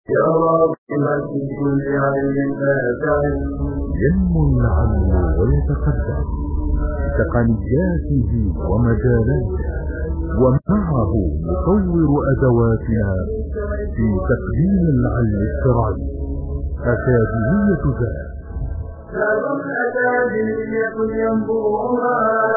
يا رب في كل علم نافع ينمو العلم ويتقدم بتقنياته ومجالاته، ومعه نطور أدواتنا في تقديم العلم الشرعي. أكاديمية ذات دار أكاديمية ينبوعها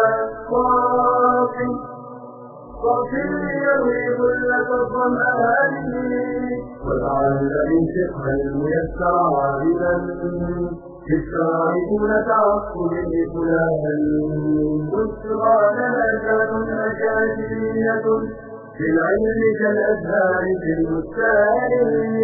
صافي ليروي ظلة الظمآن، والعلم من فقه الميسر عابدا في الشارعون تعصب لفلان. بشرى لنا دار أكاديمية في العلم كالأزهار في البستان.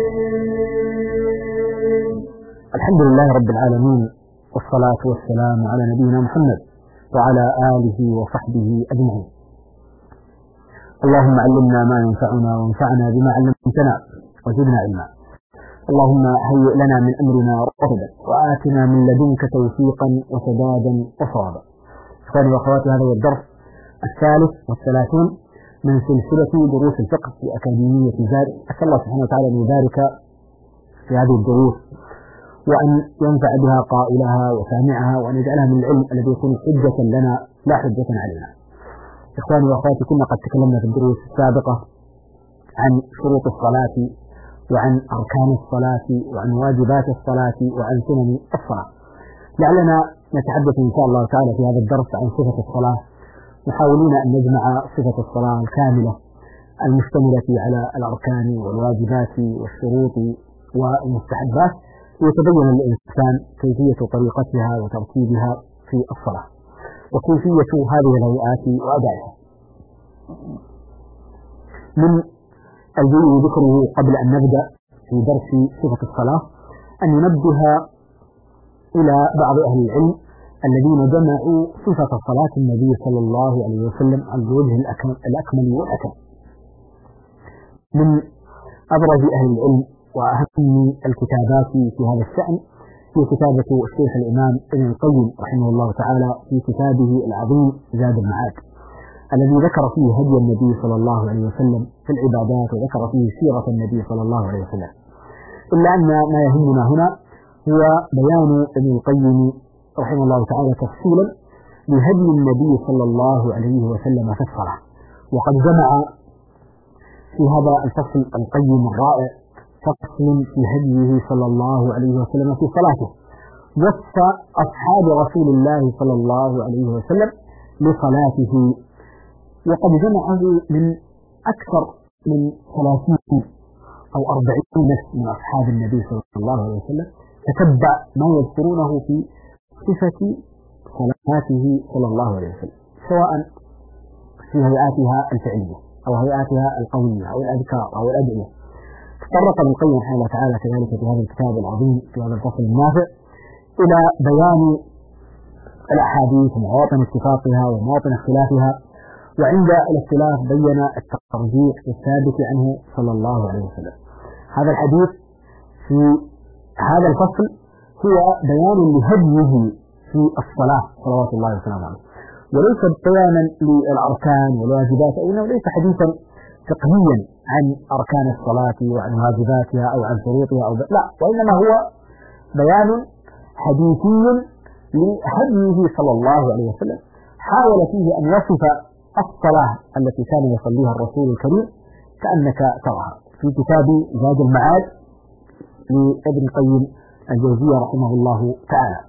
الحمد لله رب العالمين، والصلاة والسلام على نبينا محمد وعلى آله وصحبه أجمعين. اللهم علمنا ما ينفعنا وانفعنا بما علمتنا وزدنا علما. اللهم هيئ لنا من أمرنا رشدا وآتنا من لدنك توفيقا وسدادا وصوابا. إخواني وأخواتي، هذا هو الدرس 33 من سلسلة دروس الفقه في أكاديمية زاد. أسأل الله سبحانه وتعالى أن يبارك في هذه الدروس، وأن ينفع بها قائلها وسامعها، وأن يجعلها من العلم الذي يكون حجة لنا لا حجة علينا. إخواني وأخواتي، كنا قد تكلمنا في الدروس السابقة عن شروط الصلاة، وعن أركان الصلاة، وعن واجبات الصلاة، وعن سنن الصلاة. لعلنا نتحدث إن شاء الله تعالى في هذا الدرس عن صفة الصلاة، محاولين أن نجمع صفة الصلاة الكاملة المشتملة على الأركان والواجبات والشروط والمستحبات، ليتبين للإنسان كيفية طريقتها وترتيبها في الصلاة، وكيفية هذه الهيئات وأدائها. من الجيد ذكره قبل أن نبدأ في درس صفة الصلاة أن ننبه إلى بعض أهل العلم الذين جمعوا صفة صلاة النبي صلى الله عليه وسلم على الوجه الأكمل والأتم. من أبرز أهل العلم وأهم الكتابات في هذا الشأن هي كتابة الشيخ الإمام ابن القيم رحمه الله تعالى في كتابه العظيم زاد المعاد، الذي ذكر فيه هدي النبي صلى الله عليه وسلم في العبادات، وذكر فيه سيرة النبي صلى الله عليه وسلم. إلا أن ما يهمنا هنا هو بيان ابن القيم رحمه الله تعالى تفصيلا لهدي النبي صلى الله عليه وسلم في الصلاة. وقد جمع في هذا الفصل القيم الرائع فصل في هديه صلى الله عليه وسلم في صلاته، وصف أصحاب رسول الله صلى الله عليه وسلم لصلاته، وقد جمعه من أكثر من 30 أو 40 نفس من أصحاب النبي صلى الله عليه وسلم تتبع ما يذكرونه في صفة صلاته صلى الله عليه وسلم، سواء في هيئاتها الفعلية أو هيئاتها القولية أو الأذكار أو الأدعية. تطرق ابن القيم رحمه الله تعالى كذلك في هذا الكتاب العظيم في هذا الفصل النافع إلى بيان الأحاديث ومواطن اتفاقها ومواطن اختلافها، وعند الاختلاف بين الترجيح الثابت عنه صلى الله عليه وسلم. هذا الحديث في هذا الفصل هو بيان لهديه في الصلاة صلوات الله وسلامه عليه، وليس بيانا للأركان والواجبات، أو إنه ليس حديثا فقهيا عن أركان الصلاة وعن واجباتها أو عن شروطها لا، وإنما هو بيان حديثي لهديه صلى الله عليه وسلم، حاول فيه أن يصف الصلاة التي كان يصليها الرسول الكريم كأنك تراها، في كتاب زاد المعاد لابن القيم الجوزية رحمه الله تعالى.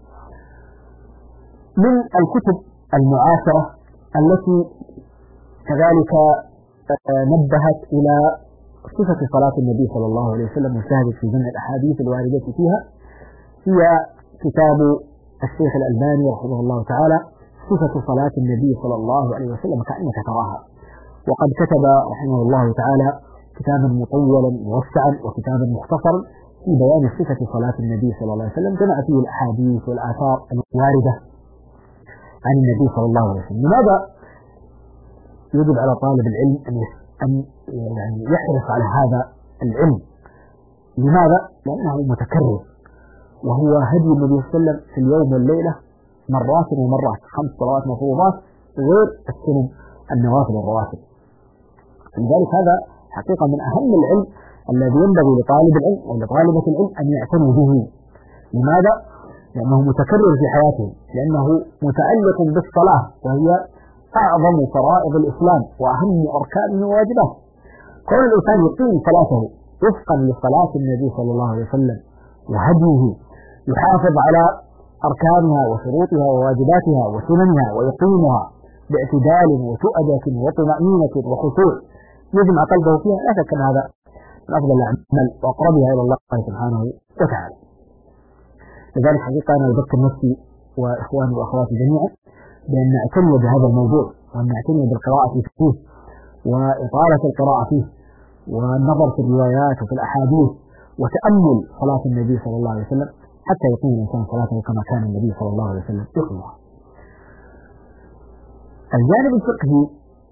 من الكتب المعاصرة التي كذلك نبهت إلى صفة صلاة النبي صلى الله عليه وسلم وشاهدت في جمع الأحاديث الواردة فيها هي كتاب الشيخ الألباني رحمه الله تعالى صفة صلاة النبي صلى الله عليه وسلم كأنك تراها. وقد كتب رحمه الله تعالى كتابا مطولا موسعا وكتابا مختصرا في بيان صفة صلاة النبي صلى الله عليه وسلم، جمع فيه الأحاديث والآثار الواردة عن النبي صلى الله عليه وسلم. لماذا يجب على طالب العلم أن يعني يحرص على هذا العلم؟ لماذا؟ لأنه متكرر، وهو هدي النبي صلى الله عليه وسلم في اليوم والليلة مرات ومرات، 5 صلوات مفروضات غير السنن النوافل الرواتب. لذلك هذا حقيقة من أهم العلم الذي ينبغي لطالب العلم ولطالبة العلم أن يعتنوا به. لماذا؟ لأنه متكرر في حياتهم، لأنه متعلق بالصلاة وهي أعظم فرائض الإسلام وأهم أركانه وواجباته. كون الإنسان يقيم صلاته وفقا لصلاة النبي صلى الله عليه وسلم وهديه، يحافظ على أركانها وشروطها وواجباتها وسننها ويقيمها باعتدال وتؤدة وطمأنينة وخشوع يجمع قلبه فيها، لا شك أن هذا من أفضل الأعمال وأقربها إلى الله سبحانه وتعالى. لذلك حقيقة أنا أذكر نفسي وإخواني وأخواتي جميعا بأن نعتني بهذا الموضوع، وأن نعتني بالقراءة فيه وإطالة القراءة فيه والنظر في الروايات وفي الأحاديث وتأمل صلاة النبي صلى الله عليه وسلم حتى يقيم الإنسان صلاته كما كان النبي صلى الله عليه وسلم يقيمها. الجانب الفقهي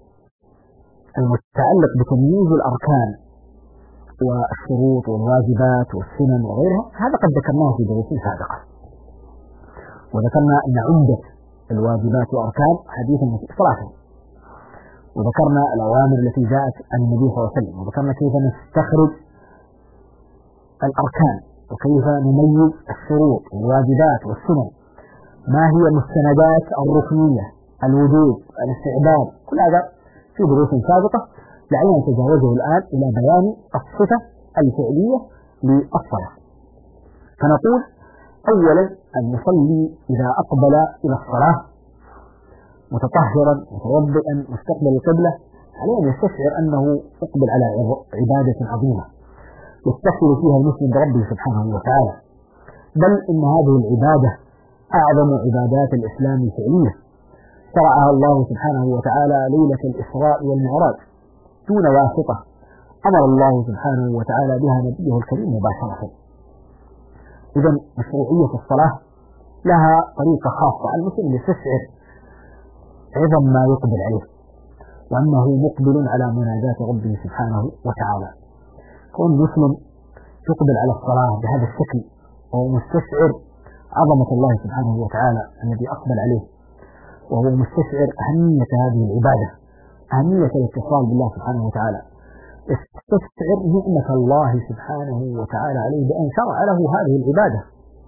المتعلق بتمييز الأركان والشروط والواجبات والسنن وغيرها، هذا قد ذكرناه في دروس سابقة، وذكرنا أن عمدة الواجبات وأركان حديث الصلاة، وذكرنا الأوامر التي جاءت عن النبي صلى الله عليه وسلم، وذكرنا كيف نستخرج الأركان وكيف نميز الشروط والواجبات والسنن، ما هي مستندات الركنية، الوجوب، الاستعباد، كل هذا في دروس سابقة. لعلنا نتجاوزه الآن إلى بيان الصفة الفعلية للصلاة. فنقول أولا المصلي إذا أقبل إلى الصلاة متطهرا متوضئا مستقبل القبلة عليه أن يستشعر أنه يقبل على عبادة عظيمة يتصل فيها المسلم بربه سبحانه وتعالى، بل إن هذه العبادة أعظم عبادات الإسلام الفعلية، شرعها الله سبحانه وتعالى ليلة الإسراء والمعراج دون واسطة، أمر الله سبحانه وتعالى بها نبيه الكريم مباشرة. إذن مشروعية الصلاة لها طريقة خاصة، المسلم يستشعر عظم ما يقبل عليه وأنه مقبل على مناجاة ربه سبحانه وتعالى. كون مسلم يقبل على الصلاة بهذا الشكل وهو مستشعر عظمة الله سبحانه وتعالى الذي أقبل عليه، وهو مستشعر أهمية هذه العبادة، أهمية الاتصال بالله سبحانه وتعالى، استشعر نعمة الله سبحانه وتعالى عليه بأن شرع له هذه العبادة.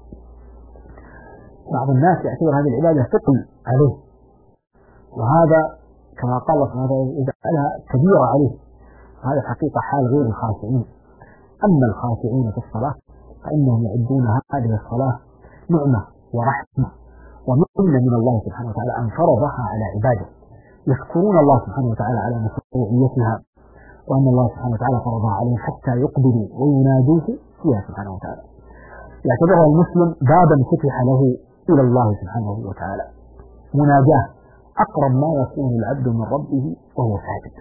بعض الناس يعتبر هذه العبادة ثقل عليه، وهذا كما قال الله سبحانه وتعالى يجعلها كبيرة عليه، وهذا الحقيقة حال غير الخاشعين. أما الخاشعين في الصلاة فإنهم يعدون هذه الصلاة نعمة ورحمة ومنة من الله سبحانه وتعالى أن فرضها على عباده، يشكرون الله سبحانه وتعالى على مشروعيتها، وأن الله سبحانه وتعالى فرضها عليهم حتى يقبلوا وينادوه فيها سبحانه وتعالى. يعتبرها المسلم بابا فتح له إلى الله سبحانه وتعالى، مناجاة أقرب ما يكون العبد من ربه وهو ساجد.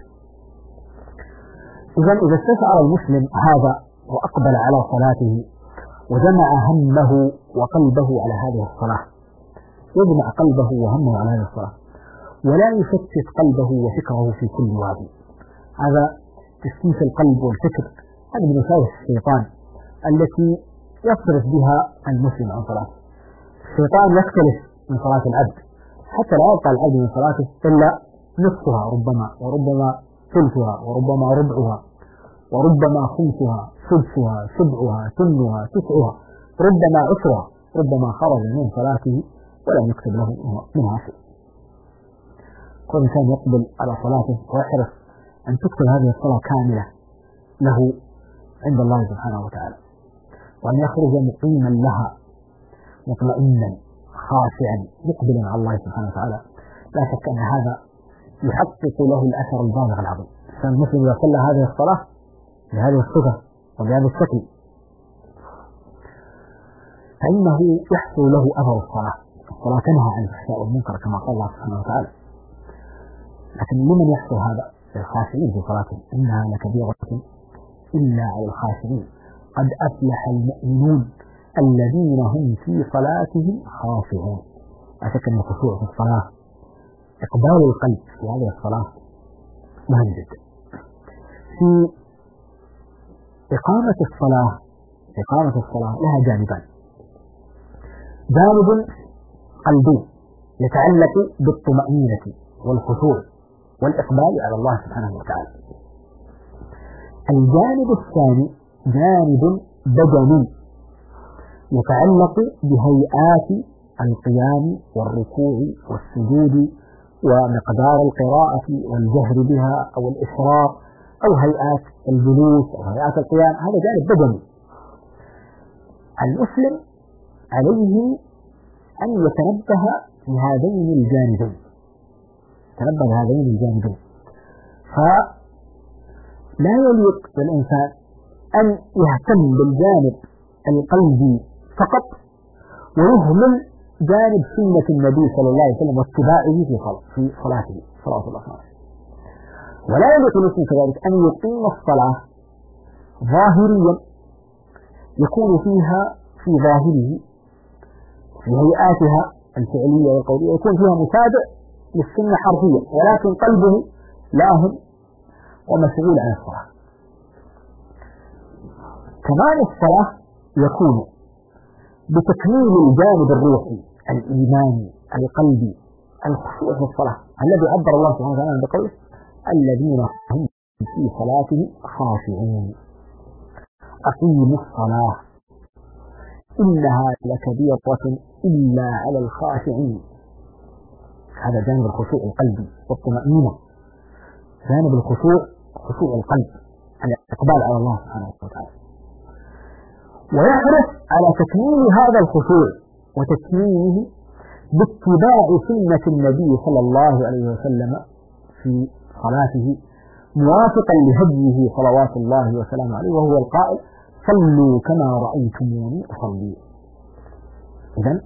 إذا استشعر المسلم هذا وأقبل على صلاته وجمع همه وقلبه على هذه الصلاة، يجمع قلبه وهمه على هذه الصلاة ولا يشتت قلبه وفكره في كل وادي. هذا تشتيت القلب والفكر هذا من وساوس الشيطان التي يصرف بها المسلم عن صلاته. الشيطان يختلف من صلاة العبد حتى لا يبقى العبد من صلاته إلا نصفها ربما، وربما ثلثها، وربما ربعها، وربما خمسها، سدسها، سبعها، ثمنها، تسعها، ربما عشرها، ربما خرج من صلاته ولم يكتب له منها شيء. كل إنسان يقبل على صلاته ويحرص أن تكتب هذه الصلاة كاملة له عند الله سبحانه وتعالى، وأن يخرج مقيما لها مطمئنا خاشعا مقبلا على الله سبحانه وتعالى. لا شك أن هذا يحقق له الأثر البالغ العظيم. فالمسلم إذا صلى هذه الصلاة بهذه الصفة وبهذا الشكل فإنه يحصل له أثر الصلاة. الصلاة تنهى عن الفحشاء والمنكر كما قال الله سبحانه وتعالى، لكن لمن يحصل هذا؟ للخاشعين في صلاتهم، إنها لكبيرة إلا على الخاشعين قد أفلح المؤمنون الذين هم في صلاتهم خاشعون. أشك أن الخشوع في الصلاة، إقبال القلب في هذه الصلاة مهم جدا. في إقامة الصلاة لها جانبان: جانب قلبي يتعلق بالطمأنينة والخشوع والإقبال على الله سبحانه وتعالى. الجانب الثاني جانب بدني يتعلق بهيئات القيام والركوع والسجود ومقدار القراءة والجهر بها أو الإشراق أو هيئات الجلوس أو هيئات القيام، هذا جانب بدني. المسلم عليه أن يتنبه لهذين الجانبين، فلا يليق بالإنسان أن يهتم بالجانب القلبي فقط ويهمل جانب سنة النبي صلى الله عليه وسلم واتباعه في صلاته صلى الله عليه وسلم. ولا يليق المسلم كذلك أن يقيم الصلاة ظاهريا يكون فيها في ظاهره في هيئاتها الفعلية والقولية يكون فيها متابع للسنة حرفيا، ولكن قلبه لاهٍ ومشغول عن الصلاة. كمان الصلاة يكون بتكميل الجانب الروحي الإيماني القلبي الخشوع في الصلاة الذي عبر الله سبحانه وتعالى بقوله الذين هم في صلاتهم خاشعون. أقيموا الصلاة إنها لكبيرة إلا على الخاشعين. هذا جانب الخشوع القلبي والطمأنينة، جانب الخشوع خشوع القلب، الإقبال على الله سبحانه وتعالى. ويحرص على تكميل هذا الخشوع وتكميله باتباع سنة النبي صلى الله عليه وسلم في صلاته موافقا لهديه صلوات الله وسلامه عليه، وهو القائل صلوا كما رأيتموني أصلي. إذن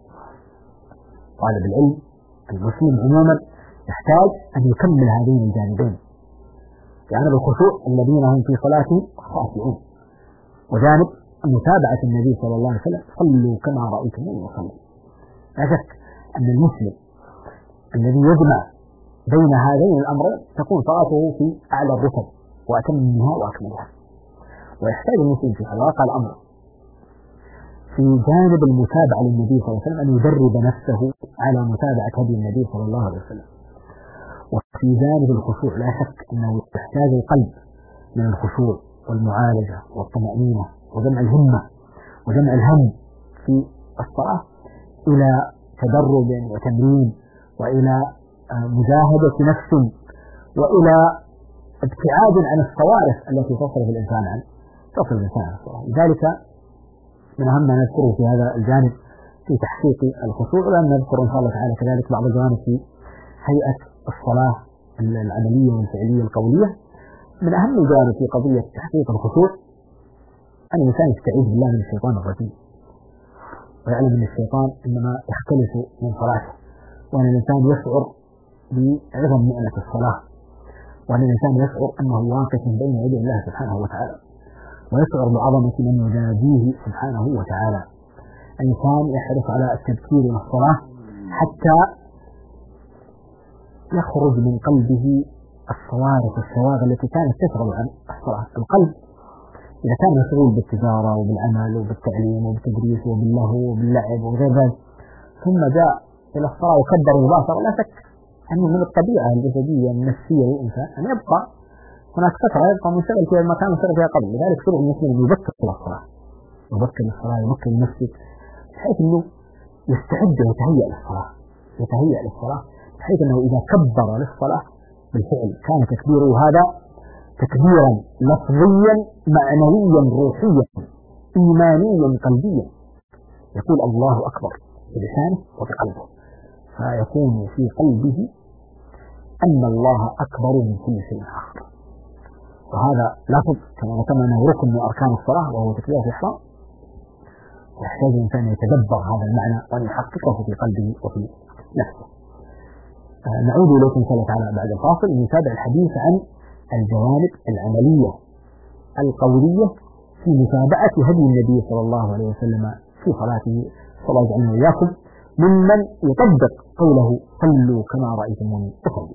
طالب العلم المسلم عموما يحتاج أن يكمل هذين الجانبين، جانب الخشوع الذين هم في صلاتهم خاشعون، وجانب متابعة النبي صلى الله عليه وسلم صلوا كما رأيتموني أصلي. لا شك أن المسلم الذي يجمع بين هذين الأمرين تكون صلاته في أعلى الرتب وأتمها وأكملها. ويحتاج المسلم في حلقة الأمر في جانب المتابعة للنبي صلى الله عليه وسلم أن يدرب نفسه على متابعة هدي النبي صلى الله عليه وسلم. وفي جانب الخشوع لا شك أنه يحتاج القلب من الخشوع والمعالجة والطمأنينة وجمع الهمة وجمع الهم في الصلاة إلى تدرب وتمرين وإلى مجاهدة نفس وإلى ابتعاد عن الصوارف التي تصرف الإنسان عن الصلاة. لذلك من أهم ما نذكره في هذا الجانب في تحقيق الخشوع، ولن نذكر إن شاء الله تعالى كذلك بعض الجوانب في هيئة الصلاة العملية والفعلية القولية. من أهم الجوانب في قضية تحقيق الخشوع أن الإنسان يستعيذ بالله من الشيطان الرجيم، ويعلم أن الشيطان إنما يختلف من صلاته، وأن الإنسان يشعر بعظم نعمة الصلاة، وأن الإنسان يشعر أنه واقف بين يدي الله سبحانه وتعالى، ويشعر بعظمة من يناديه سبحانه وتعالى. الإنسان يحرص على التذكير من الصلاة حتى يخرج من قلبه الصوارف والشواغل التي كانت تشغل عن الصلاة. القلب إذا كان مشغول بالتجارة وبالعمل وبالتعليم وبالتدريس وباللهو وباللعب وغير ذلك، ثم جاء إلى الصلاة وكبر وباصر، لا شك أنه من الطبيعة الجسدية النفسية للإنسان أن يبقى هناك فترة يبقى منشغل فيها المكان منشغل فيها قبل. لذلك شرع المسلم يبكر إلى الصلاة، يبكر للصلاة، يبكر المسجد بحيث أنه يستعد ويتهيأ للصلاة بحيث أنه إذا كبر للصلاة بالفعل كان تكبيره هذا تكبيرا لفظيا معنويا روحيا إيمانيا قلبيا، يقول الله أكبر بلسانه وبقلبه، فيكون في قلبه أن الله أكبر من كل شيء آخر. وهذا لفظ كما ذكرنا أنه ركن من أركان الصلاة وهو تكبيرة الإحرام، يحتاج الإنسان أن يتدبر هذا المعنى وأن يحققه في قلبه وفي نفسه. نعود إليكم إن شاء الله تعالى بعد الفاصل لنتابع الحديث عن الجوانب العملية القولية في متابعة هدي النبي صلى الله عليه وسلم في صلاته، صلى الله عليه وإياكم ممن يطبق قوله صلوا كما رأيتموني أصلي.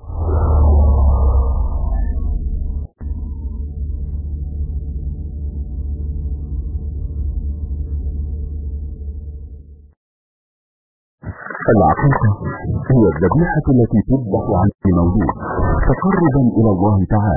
العقيقة هي الذبيحة التي تذبح عن المولود تقربا إلى الله تعالى،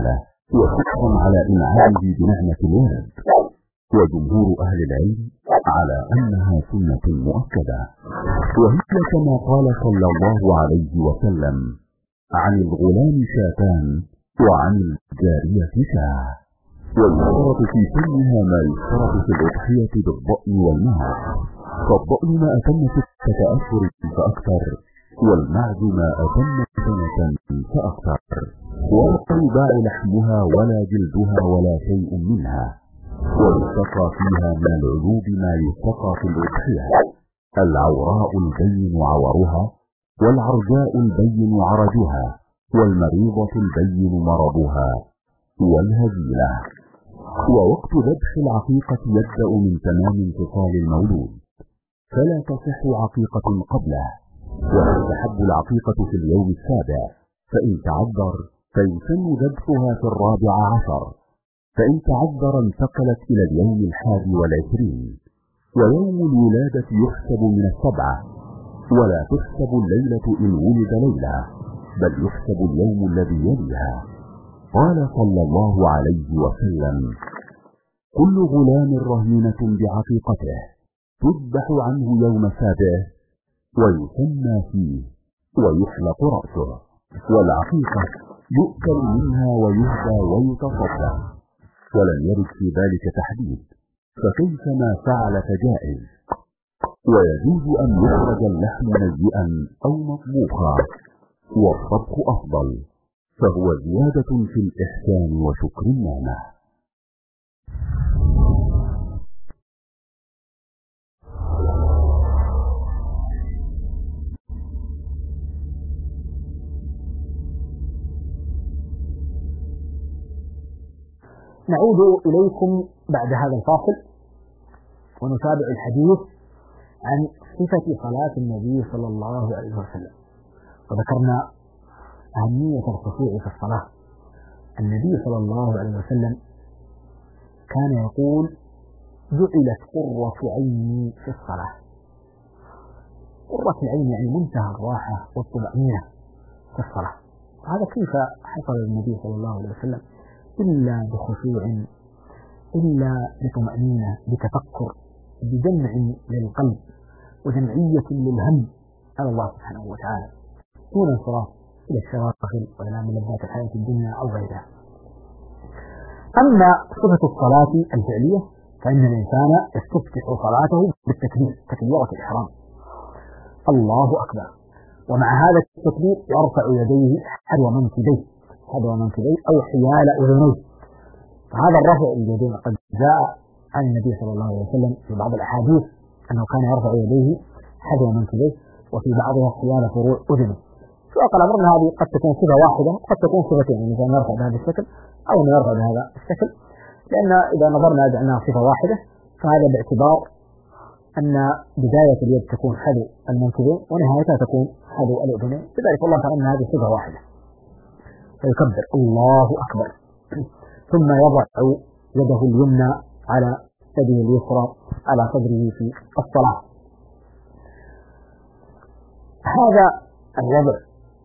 وشكرا على إنعامه بنعمة الولد. وجمهور أهل العلم على أنها سنة مؤكدة، وهي كما قال صلى الله عليه وسلم: عن الغلام شاتان وعن الجارية شاه. ويشترط في سنها ما يشترط في الأضحية بالضأن والمعز، فالضأن ما أتم 6 أشهر فأكثر، والمعز ما أتم 1 سنة فأكثر، ولا يباع لحمها ولا جلدها ولا شيء منها. ويستقى فيها من العيوب ما يستقى في الأضحية: العوراء البين عورها، والعرجاء البين عرجها، والمريضة البين مرضها، والهزيلة. ووقت ذبح العقيقة يبدأ من تمام انفصال المولود، فلا تصح عقيقة قبله. وتستحب العقيقة في اليوم 7، فإن تعذر فيسن ذبحها في 14، فإن تعذر انتقلت إلى اليوم 21. ويوم الولادة يحسب من 7، ولا تحسب الليلة إن ولد ليلة، بل يحسب اليوم الذي يليها. قال صلى الله عليه وسلم: كل غلام رهينة بعقيقته، تذبح عنه يوم 7 ويسمى فيه ويحلق رأسه. والعقيقة يؤكل منها ويهدى ويتصدق، ولم يرد في ذلك تحديد، فكيف ما فعل فجائز. ويجوز أن يخرج اللحم نيئا أو مطبوخا، والطبخ أفضل، فهو زيادة في الإحسان وشكر النعمة. نعود إليكم بعد هذا الفاصل ونتابع الحديث عن صفة صلاة النبي صلى الله عليه وسلم. وذكرنا أهمية الخشوع في الصلاة. النبي صلى الله عليه وسلم كان يقول: جعلت قرة عيني في الصلاة. قرة العين يعني منتهى الراحة والطمأنينة في الصلاة. هذا كيف حصل للنبي صلى الله عليه وسلم؟ إلا بخشوع، إلا بطمأنينة، بتفكر، بجمع للقلب وجمعية للهم على الله سبحانه وتعالى، دون انصراف إلى الشواغل وإلى ملذات الحياة الدنيا أو غيرها. أما صفة الصلاة الفعلية فإن الإنسان يستفتح صلاته بالتكبير، تكبيرة الإحرام، الله أكبر، ومع هذا التكبير يرفع يديه حذو منكبيه أو حيال أذنيه. فهذا الرفع اليدين قد جاء عن النبي صلى الله عليه وسلم في بعض الأحاديث أنه كان يرفع يديه حذو منكبيه، وفي بعضها حيال فروع أذنه. في واقع الأمر أن هذه قد تكون صفة واحدة، قد تكون صفتين، يعني كان يرفع بهذا الشكل أو أن يرفع بهذا الشكل، لأن إذا نظرنا أنها صفة واحدة فهذا باعتبار أن بداية اليد تكون حذو المنكبين ونهايتها تكون حذو الأذنين، لذلك الله تعالى أن هذه صفة واحدة. فيكبر الله أكبر، ثم يضع يده اليمنى على يده اليسرى على صدره في الصلاة. هذا الوضع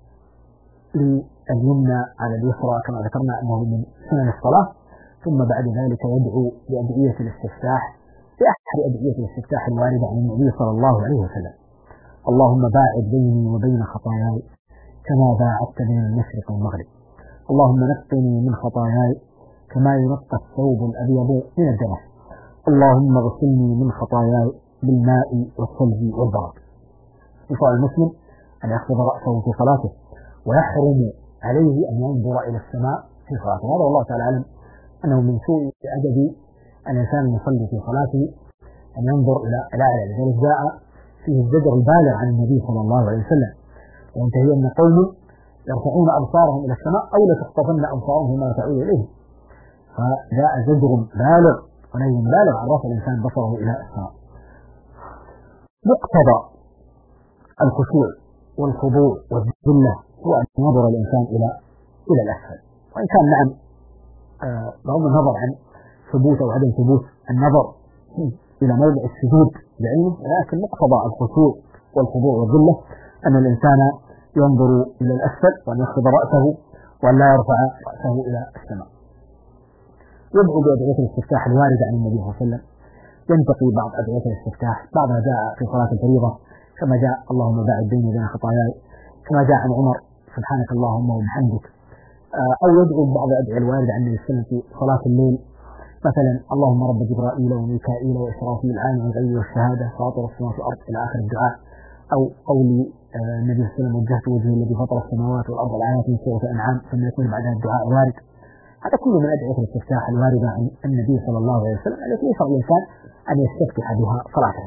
لليمنى على اليسرى كما ذكرنا أنه من سنن الصلاة. ثم بعد ذلك يدعو بأدعية الاستفتاح، بأحد أدعية الاستفتاح الواردة عن النبي صلى الله عليه وسلم: اللهم باعد بيني وبين خطاياي كما باعدت بين المشرق والمغرب، اللهم نقني من خطاياي كما ينقى الثوب الأبيض من الدنس، اللهم اغسلني من خطاياي بالماء والثلج والبرد. يشرع المسلم أن يخفض رأسه في صلاته، ويحرم عليه أن ينظر إلى السماء في صلاته. هذا والله تعالى أعلم أنه من سوء أدب الإنسان يصلي في صلاته أن ينظر إلى أعلى. لذلك جاء فيه الزجر البالغ عن النبي صلى الله عليه وسلم: وينتهي أن قوم يرفعون أبصارهم إلى السماء أو لتخطفن أبصارهم ما تعود إليه. فجاء زجر بالغ ونهي بالغ عن رفع الإنسان بصره إلى السماء. مقتضى الخشوع والخضوع والذلة هو أن ينظر الإنسان إلى الأسفل، وإن كان نعم بغض النظر عن ثبوت أو عدم ثبوت النظر إلى موضع السجود بعينه، لكن مقتضى الخشوع والخضوع والذلة أن الإنسان ينظر إلى الأسفل وأن يخفض رأسه وأن لا يرفع رأسه إلى السماء. يدعو بأدعية الاستفتاح الواردة عن النبي صلى الله عليه وسلم، ينتقي بعض أدعية الاستفتاح، بعضها جاء في صلاة الفريضة كما جاء اللهم باعد بيني وبين خطاياي، كما جاء عن عمر سبحانك اللهم وبحمدك، أو يدعو ببعض الأدعية الواردة عن النبي صلى الله عليه وسلم في صلاة الليل، مثلا اللهم رب جبرائيل وميكائيل وإسرافيل عالم الغيب والشهادة فاطر السماوات والأرض إلى آخر الدعاء، أو قول النبي صلى الله عليه وسلم وجهت وجهي الذي فطر السماوات والأرض الآيات من سورة الأنعام، ثم يكون بعدها الدعاء وارد. هذا كله من أدعية الاستفتاح الواردة عن النبي صلى الله عليه وسلم التي يشرع الإنسان أن يستفتح بها صلاته.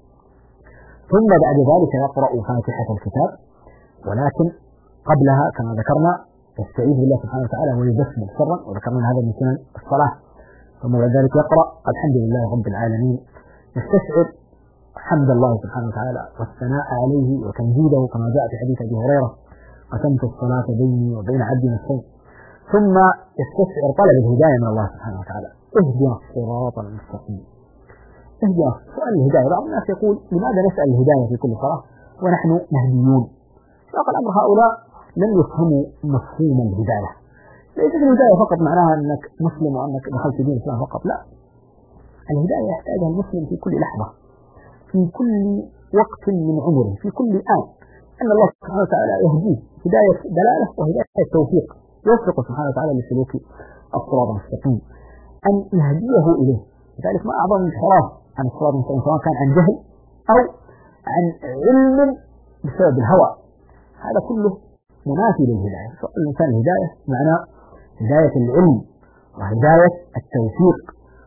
ثم بعد ذلك يقرأ فاتحة الكتاب، ولكن قبلها كما ذكرنا يستعيذ بالله سبحانه وتعالى ويبسمل سرا، وذكرنا هذا من سنن الصلاة. ثم بعد ذلك يقرأ الحمد لله رب العالمين، يستشعر حمد الله سبحانه وتعالى والثناء عليه وتمجيده كما جاء في حديث أبي هريرة قسمت الصلاة بيني وبين عبدي نصفين. ثم يستشعر طلب الهداية من الله سبحانه وتعالى، اهدنا الصراط المستقيم. اهدنا، سؤال الهداية، بعض الناس يقول لماذا نسأل الهداية في كل صلاة ونحن مهديون؟ فقال الأمر هؤلاء لم يفهموا مفهوم الهداية. ليست الهداية فقط معناها أنك مسلم وأنك دخلت دين الإسلام فقط، لا، الهداية يحتاجها المسلم في كل لحظة، في كل وقت من عمره، في كل آن، أن الله سبحانه وتعالى يهديه هداية دلالة وهداية توفيق، يوفق سبحانه وتعالى لسلوك الصراط المستقيم، أن يهديه إليه. لذلك ما أعظم الانحراف عن الصراط المستقيم سواء كان عن جهل أو عن علم بسبب الهوى، هذا كله منافي للهداية. الإنسان الهداية معنى هداية العلم وهداية التوفيق،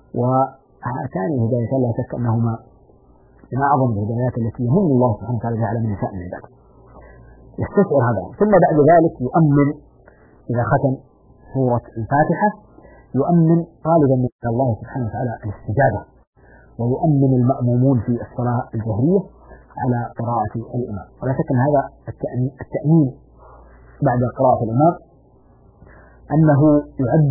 وهاتان الهدايتان لا شك أنهما من أعظم الهدايات التي يهم الله سبحانه وتعالى على من يشاء من عباده. يستشعر هذا، ثم بعد ذلك يؤمن إذا ختم سورة الفاتحة، يؤمن طالبا من الله سبحانه وتعالى الاستجابة، ويؤمن المأمومون في الصلاة الجهرية على قراءة الإمام. ولا شك أن هذا التأمين بعد قراءة الإمام أنه يعد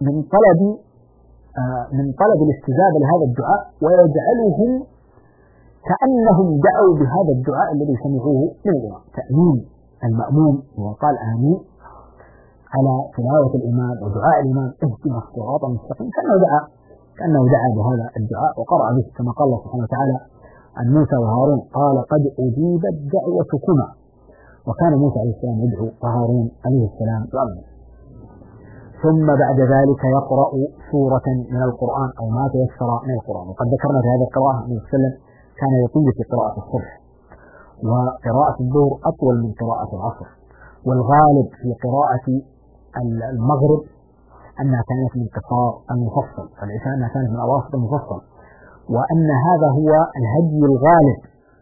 من طلب الاستجابة لهذا الدعاء، ويجعلهم كأنهم دعوا بهذا الدعاء الذي سمعوه من الإمام. تأمين المأموم وقال آمين على تلاوة الإمام ودعاء الإمام اهدنا الصراط المستقيم، كأنه دعا بهذا الدعاء وقرأ به، كما قال الله سبحانه وتعالى عن موسى وهارون قال قد أجيبت دعوتكما، وكان موسى عليه السلام يدعو وهارون عليه السلام يؤمن. ثم بعد ذلك يقرأ سورة من القرآن أو ما تيسر من القرآن. وقد ذكرنا في هذه القراءة أن وسلم كان يطيل في قراءة الصبح، وقراءة الظهر أطول من قراءة العصر، والغالب في قراءة المغرب أنها كانت من قصار المفصل، فالعشاء أنها كانت من أواسط المفصل، وأن هذا هو الهدي الغالب،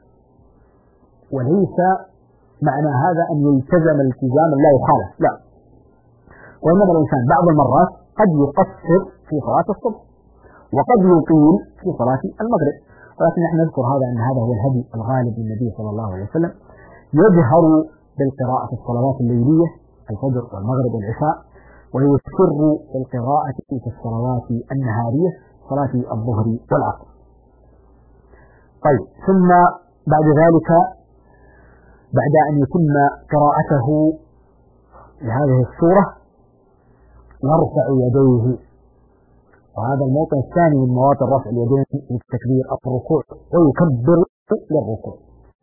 وليس معنى هذا أن يلتزم التزاما لا يخالف، لا، وإنما الإنسان بعض المرات قد يقصر في صلاة الصبح وقد يطيل في صلاة المغرب، ولكن نحن نذكر هذا أن هذا هو الهدي الغالب للنبي صلى الله عليه وسلم. يجهر بالقراءة في الصلوات الليلية الفجر والمغرب والعشاء، ويسر بالقراءة في الصلوات النهارية صلاة الظهر والعصر. طيب، ثم بعد ذلك بعد أن يتم قراءته لهذه السورة يرفع يديه، وهذا الموطن الثاني من مواطن رفع اليدين في التكبير الركوع، ويكبر للركوع.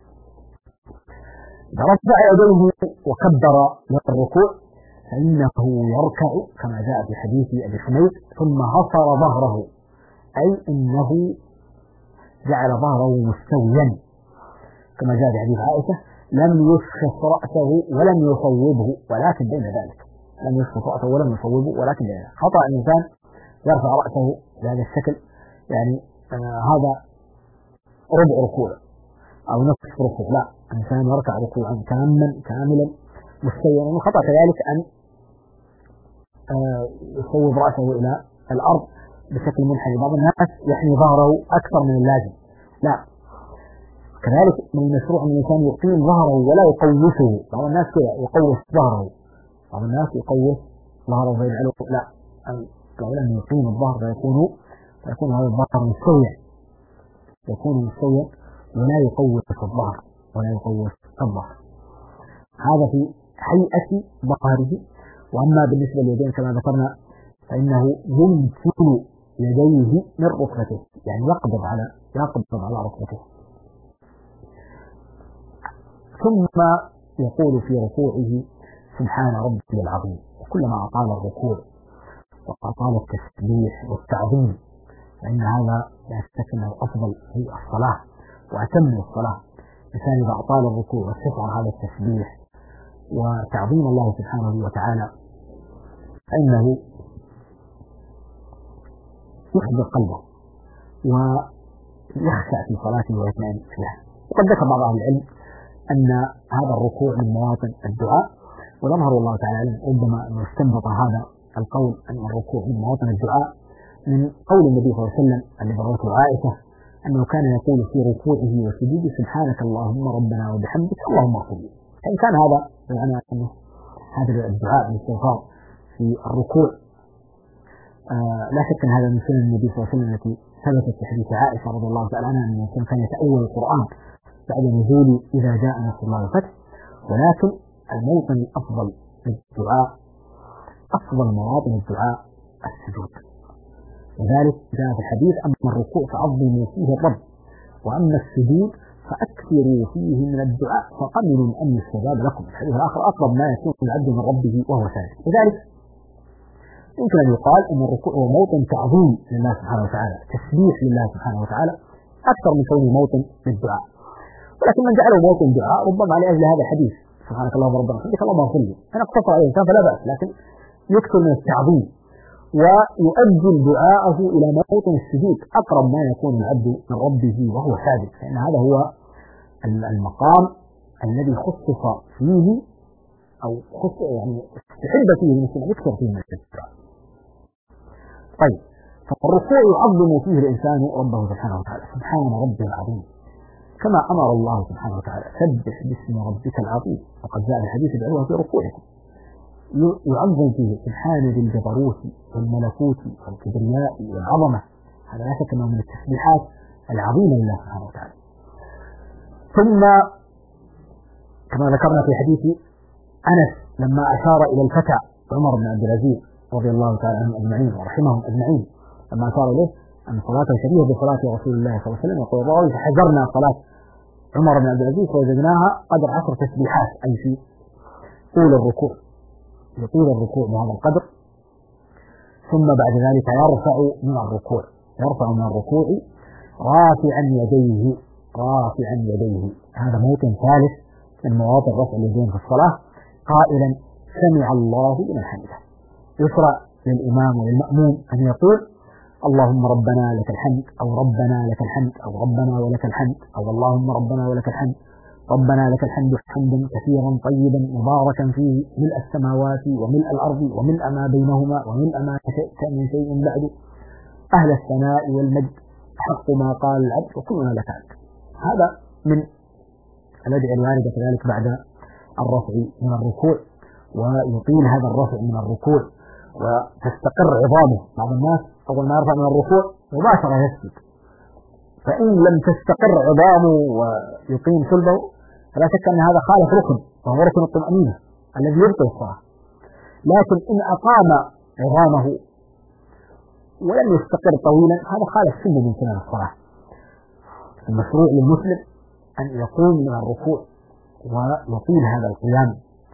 إذا رفع يديه وكبر للركوع فإنه يركع كما جاء في حديث أبي حميد ثم حصر ظهره، أي إنه جعل ظهره مستويا كما جاء في حديث عائشة لم يشخص رأسه ولم يصوبه، ولكن بين ذلك لم يشخص رأسه ولم يصوبه، ولكن بين ذلك خطأ الإنسان يرفع رأسه بهذا الشكل، يعني هذا ربع ركوع أو نصف ركوع، لا، الإنسان يركع ركوعا كاملا مستويا. وخطأ كذلك أن يصوب رأسه إلى الأرض بشكل منحني، بعض الناس يحني ظهره أكثر من اللازم، لا، كذلك من المشروع أن الإنسان يقيم ظهره ولا يقوسه. بعض الناس كذا يقوس ظهره، بعض الناس يقوس ظهره ويجعله، لا، الأولى أن يقيم الظهر فيكون هذا الظهر مستويا، يكون مستويا ولا يقوس الظهر هذا في هيئة ظهره. وأما بالنسبة لليدين كما ذكرنا فإنه يمكن يديه من ركبته، يعني يقبض على ركبته. ثم يقول في ركوعه سبحان ربي العظيم. وكلما أطال الركوع وأطال التسبيح والتعظيم فإن هذا لا شك أنه أفضل في الصلاة وأتم الصلاة. الإنسان إذا أطال الركوع واستشعر هذا التسبيح وتعظيم الله سبحانه وتعالى فإنه يحضر قلبه ويخشع في صلاته ويطمئن فيها. وقد ذكر بعض أهل العلم أن هذا الركوع من مواطن الدعاء، ويظهر الله تعالى ربما أنه استنبط هذا القول أن الركوع من مواطن الدعاء من قول النبي صلى الله عليه وسلم الذي روته عائشة أنه كان يقول في ركوعه وسجوده سبحانك اللهم ربنا وبحمدك اللهم اغفر لي. فإن كان هذا يعني أنه هذا الدعاء بالاستغفار في الركوع لا شك أن هذا من سنن النبي صلى الله عليه وسلم التي ثبتت في حديث عائشة رضي الله تعالى عنها أنه كان يتأول القرآن بعد نزول إذا جاء نصر الله والفتح. ولكن الموطن الأفضل للدعاء أفضل مواطن الدعاء السجود. لذلك جاء في الحديث أما الركوع فعظموا فيه الرب وأما السجود فأكثروا فيه من الدعاء فقمنوا أن يستجاب لكم. الحديث الآخر أقرب ما يكون العبد من ربه وهو ساجد. لذلك يمكن أن يقال أن الركوع هو موطن تعظيم لله سبحانه وتعالى، تسبيح لله سبحانه وتعالى أكثر من كونه موطن للدعاء. ولكن من جعله موطن دعاء ربما لأجل هذا الحديث سبحانك اللهم ربنا وبحمدك اللهم اغفر لي أنا اقتصر عليه الإنسان فلا بأس، لكن يكثر من التعظيم ويؤجل دعاءه إلى موطن السجود أقرب ما يكون العبد من ربه وهو ساجد، فإن هذا هو المقام الذي خصص فيه أو يعني استحب فيه المسلم يكثر فيه من الدعاء. طيب، فالركوع يعظم فيه الإنسان ربه سبحانه وتعالى سبحان ربي العظيم كما أمر الله سبحانه وتعالى سبح باسم ربك العظيم وقد جاء الحديث ادعوها في ركوعكم. يعظم فيه سبحان ذي الجبروت والملكوت والكبرياء والعظمة. هذا لا شك أنه من التسبيحات العظيمة لله سبحانه وتعالى. ثم كما ذكرنا في حديث أنس لما أشار إلى الفتى عمر بن عبد العزيز رضي الله تعالى عنهم أجمعين ورحمهم أجمعين لما أشار إليه أن صلاته شبيهة بصلاة رسول الله صلى الله عليه وسلم، يقول الراوي فحذرنا صلاة عمر بن عبد العزيز فوجدناها قدر 10 تسبيحات، أي في طول الركوع يطيل الركوع بهذا القدر. ثم بعد ذلك يرفع من الركوع رافعا يديه. هذا موطن ثالث من مواطن رفع اليدين في الصلاة قائلا سمع الله لمن حمده. يشرع للإمام والمأموم أن يقول اللهم ربنا لك الحمد أو ربنا لك الحمد أو ربنا ولك الحمد أو اللهم ربنا ولك الحمد ربنا لك الحمد حمدا كثيرا طيبا مباركا فيه ملء السماوات وملء الأرض وملء ما بينهما وملء ما شئت من شيء بعد أهل الثناء والمجد حق ما قال العبد وكلنا لك عبد. هذا من الأدعية الواردة كذلك بعد الرفع من الركوع، ويطيل هذا الرفع من الركوع وتستقر عظامه. بعض الناس أول ما يرفع من الركوع مباشرة يسجد، فإن لم تستقر عظامه ويقيم صلبه فلا شك أن هذا خالف ركن وهو ركن الطمأنينة الذي يبطل الصلاة. لكن إن أقام عظامه ولم يستقر طويلا هذا خالف سنة من سنن الصلاة. المشروع للمسلم أن يقوم من الركوع ويطيل هذا القيام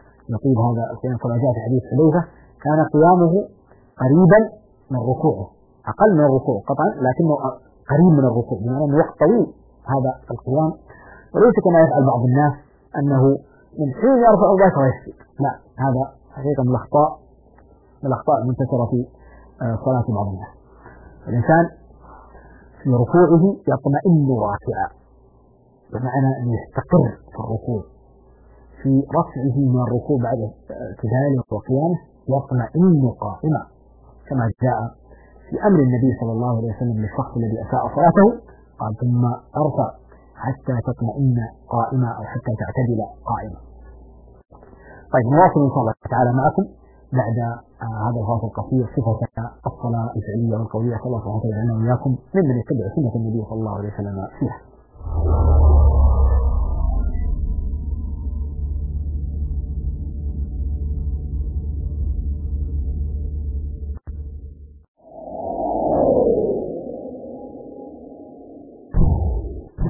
كما جاء في حديث حذيفة كان قيامه قريبا من ركوعه، أقل من الركوع قطعا لكنه قريب من الركوع، بمعنى أنه وقت طويل هذا القيام، وليس كما يفعل بعض الناس أنه من حين يرفع مباشرة يسجد. لا، هذا حقيقة من الأخطاء المنتشرة في صلاة بعض الناس. الإنسان في ركوعه يطمئن راكعا، بمعنى أن يستقر في الركوع، في رفعه من الركوع بعد اعتداله وقيامه يطمئن قائما، كما جاء في أمر النبي صلى الله عليه وسلم للشخص الذي أساء صلاته قال ثم ارفع حتى تطمئن قائما أو حتى تعتدل قائما. طيب، نواصل إن شاء الله تعالى معكم بعد هذا الفاصل القصير صفة الصلاة الفعلية والقولية. صلى الله عليه وسلم وإياكم ممن يتبع سنة النبي صلى الله عليه وسلم فيها.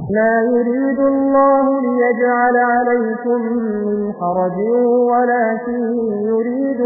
ما يريد الله ليجعل عليكم من حرج ولكن يريد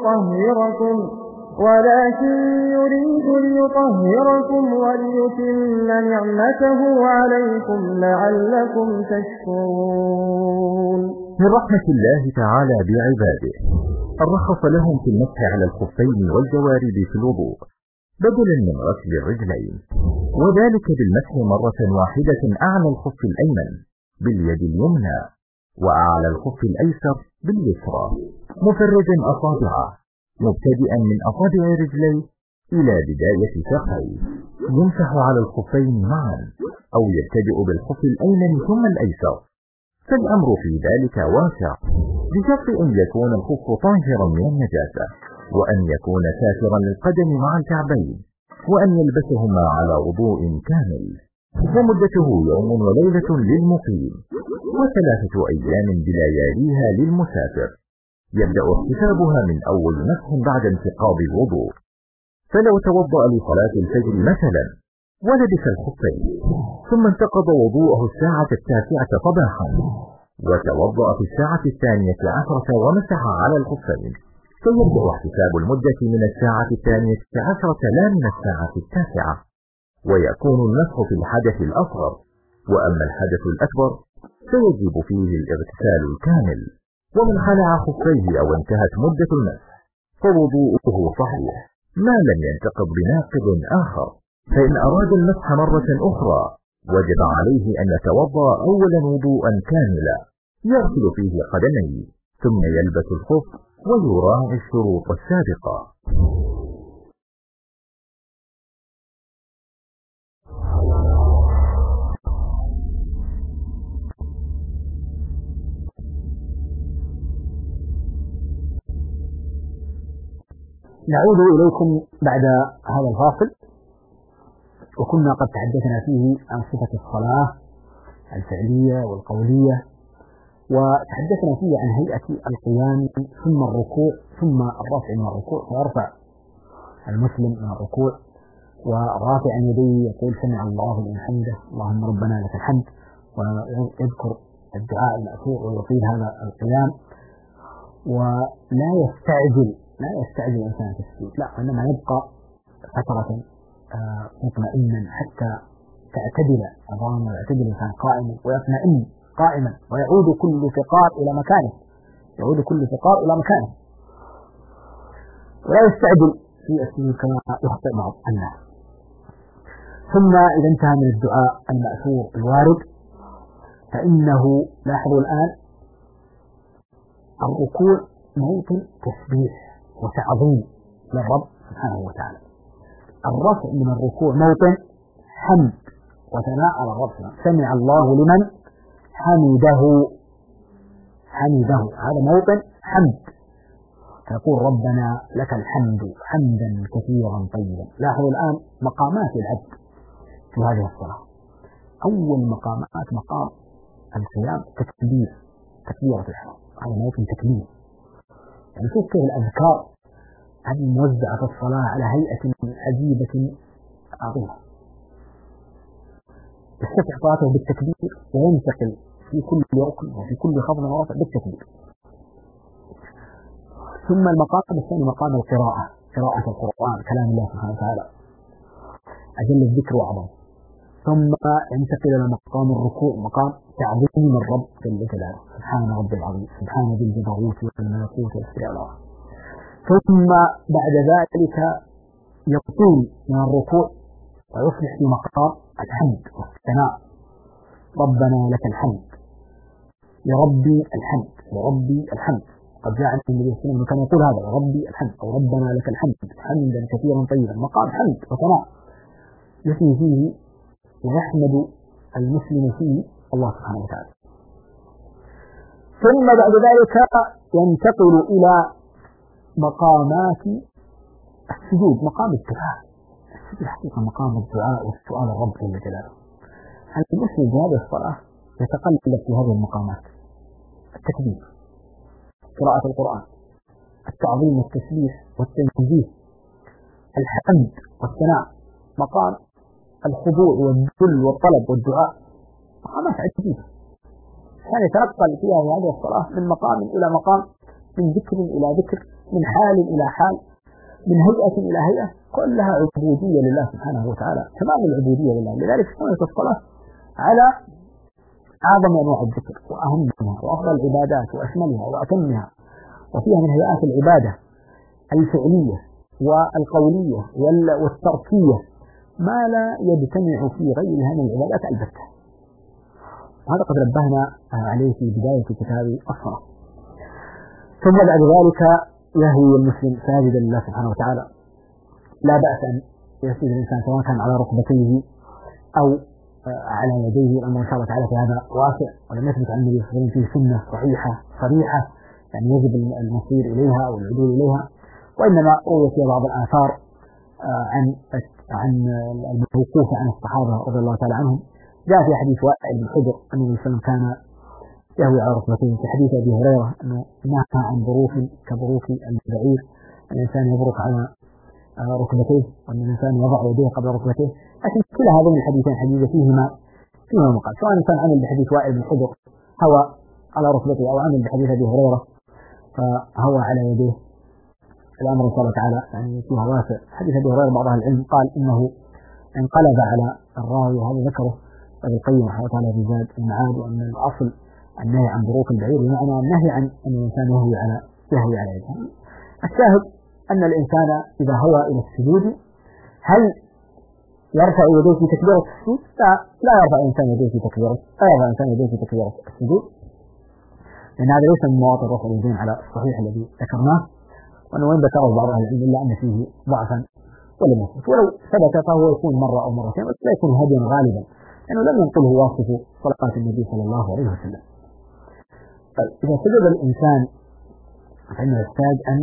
ليطهركم وليتم نعمته عليكم لعلكم تشكرون. من رحمة الله تعالى بعباده رخص لهم في المسح على الخفين والجوارب في الوضوء بدلا من غسل الرجلين، وذلك بالمسح مرة واحدة أعلى الخف الأيمن باليد اليمنى وأعلى الخف الأيسر باليسرى، مفرجا أصابعه مبتدئا من أصابع رجليه إلى بداية ساقيه، يمسح على الخفين معا أو يبتدئ بالخف الأيمن ثم الأيسر، فالأمر في ذلك واسع بشرط أن يكون الخف طاهرا من النجاسة، وأن يكون ساترا للقدم مع الكعبين، وأن يلبسهما على وضوء كامل، ومدته يوم وليلة للمقيم و3 أيام بلياليها للمسافر، يبدأ احتسابها من أول مسح بعد انتقاض الوضوء. فلو توضأ لصلاة الفجر مثلا ولبس الخفين ثم انتقض وضوءه الساعة 9 صباحا وتوضأ في الساعة 12 ومسح على الخفين، فيبدأ احتساب المدة من الساعة 12 لا من الساعة 9، ويكون المسح في الحدث الأصغر، وأما الحدث الأكبر فيجب فيه الاغتسال الكامل. ومن خلع خفيه أو انتهت مدة المسح فوضوءه صحيح ما لم ينتقض بناقض آخر، فإن أراد المسح مرة أخرى وجب عليه أن يتوضأ أولا وضوءا كاملا يغسل فيه قدميه ثم يلبس الخف ويراعي الشروط السابقة. نعود إليكم بعد هذا الفاصل، وكنا قد تحدثنا فيه عن صفة الصلاة الفعلية والقولية، وتحدثنا فيه عن هيئة القيام ثم الركوع ثم الرفع من الركوع، فيرفع المسلم من الركوع ورافعا يديه يقول سمع الله لمن حمده اللهم ربنا لك الحمد، ويذكر الدعاء المأثور ويطيل هذا القيام، ولا يستعجل الإنسان في السجود، لا، وإنما يبقى فترة مطمئنا حتى تعتدل عظامه ويعتدل الإنسان قائما ويطمئن قائما، ويعود كل فقار إلى مكانه، ولا يستعجل في السجود كما يخطئ بعض الناس. ثم إذا انتهى من الدعاء المأثور الوارد فإنه لاحظوا الآن الركوع موطن تسبيح وتعظيم للرب سبحانه وتعالى، الرفع من الركوع موطن حمد وثناء على الرب، سمع الله لمن حمده، هذا موطن حمد، فيقول ربنا لك الحمد حمدا كثيرا طيبا. لاحظوا الآن مقامات العبد في هذه الصلاة. أول مقامات مقام القيام تكبيرة الإحرام، هذا موطن تكبير، يعني شوف كيف الأذكار هذه موزعة في الصلاة على هيئة عجيبة عظيمة. يستفتح صلاته بالتكبير وينتقل في كل ركن وفي كل خفض ورفع بالتكبير. ثم المقام الثاني مقام القراءة، قراءة القرآن كلام الله سبحانه وتعالى أجل الذكر وأعظم. ثم ينتقل إلى مقام الركوع، مقام تعظيم الرب جل جلاله، سبحان ربي العظيم، سبحان ذي الجبروت والملكوت والاستعلاء. ثم بعد ذلك يقوم من الركوع ويصبح في مقام الحمد والثناء، ربنا لك الحمد، لربي الحمد. قد جاء عن النبي صلى الله عليه وسلم كان يقول هذا ربي الحمد أو ربنا لك الحمد حمدا كثيرا طيبا، مقام حمد وثناء يثني فيه ويحمد المسلم فيه الله سبحانه وتعالى. ثم بعد ذلك ينتقل إلى مقامات السجود، مقام الدعاء. السجود حقيقة مقام الدعاء والسؤال الرب جل جلاله. المسلم في هذه الصلاة يتقلب في هذه المقامات: التكبير، قراءة القرآن، التعظيم والتسبيح والتنزيه، الحمد والثناء، مقام الخضوع والذل والطلب والدعاء، مقامات عجيبة كان يتنقل فيها في هذه الصلاة من مقام إلى مقام، من ذكر إلى ذكر، من حال إلى حال، من هيئة إلى هيئة، كلها عبودية لله سبحانه وتعالى، تمام العبودية لله. لذلك سميت الصلاة على أعظم أنواع الذكر وأهمها وأفضل العبادات وأشملها وأتمها، وفيها من هيئات العبادة الفعلية والقولية والتركية ما لا يجتمع في غيرها من العبادات البتة. وهذا قد نبهنا عليه في بداية كتاب الصلاة. ثم بعد ذلك يهوي المسلم ساجدا لله سبحانه وتعالى. لا بأس أن يسجد الإنسان سواء كان على ركبتيه أو على يديه، لأن إن شاء الله تعالى في هذا واسع، ولم يثبت عن النبي صلى الله عليه وسلم في سنة صحيحة صريحة يعني يجب المصير إليها أو العدول إليها، وإنما روي في بعض الآثار عن الموقوف عن الصحابة رضي الله تعالى عنهم. جاء في حديث وائل بن حجر أن النبي صلى الله عليه وسلم كان يهوي على ركبتيه. في حديث أبي هريرة أنه نهى عن بروك كبروك البعير، الإنسان يبرك على ركبتيه، وأن الإنسان يضع يديه قبل ركبتيه. لكن كلا هذين الحديثين حديث فيهما مقال، سواء كان عمل بحديث وائل بن حجر هوى على ركبته أو عمل بحديث أبي هريرة فهوى على يديه. الأمر إن شاء الله تعالى يعني فيها واسع. حديث أبي هريرة بعض أهل العلم قال إنه انقلب على الراوي، وهذا ذكره ابن القيم رحمه الله تعالى في زاد المعاد، وأن الأصل النهي عن بروك البعير بمعنى النهي عن أن الإنسان يهوي على يده. الشاهد أن الإنسان إذا هوى إلى السجود هل يرفع يديه في تكبيرة السجود؟ لا يرفع الإنسان يديه في تكبيرة السجود، لأن هذا ليس من مواطن رفع اليدين على الصحيح الذي ذكرناه، وأنه وين ذكره بعض أهل العلم إلا أن فيه ضعفا ولم يثبت، ولو ثبت فهو يكون مرة أو مرتين ولا يكون هديا غالبا، لأنه لم ينقله واصف صلاة النبي صلى الله عليه وسلم. طيب إذا سجد الإنسان فإنه يحتاج أن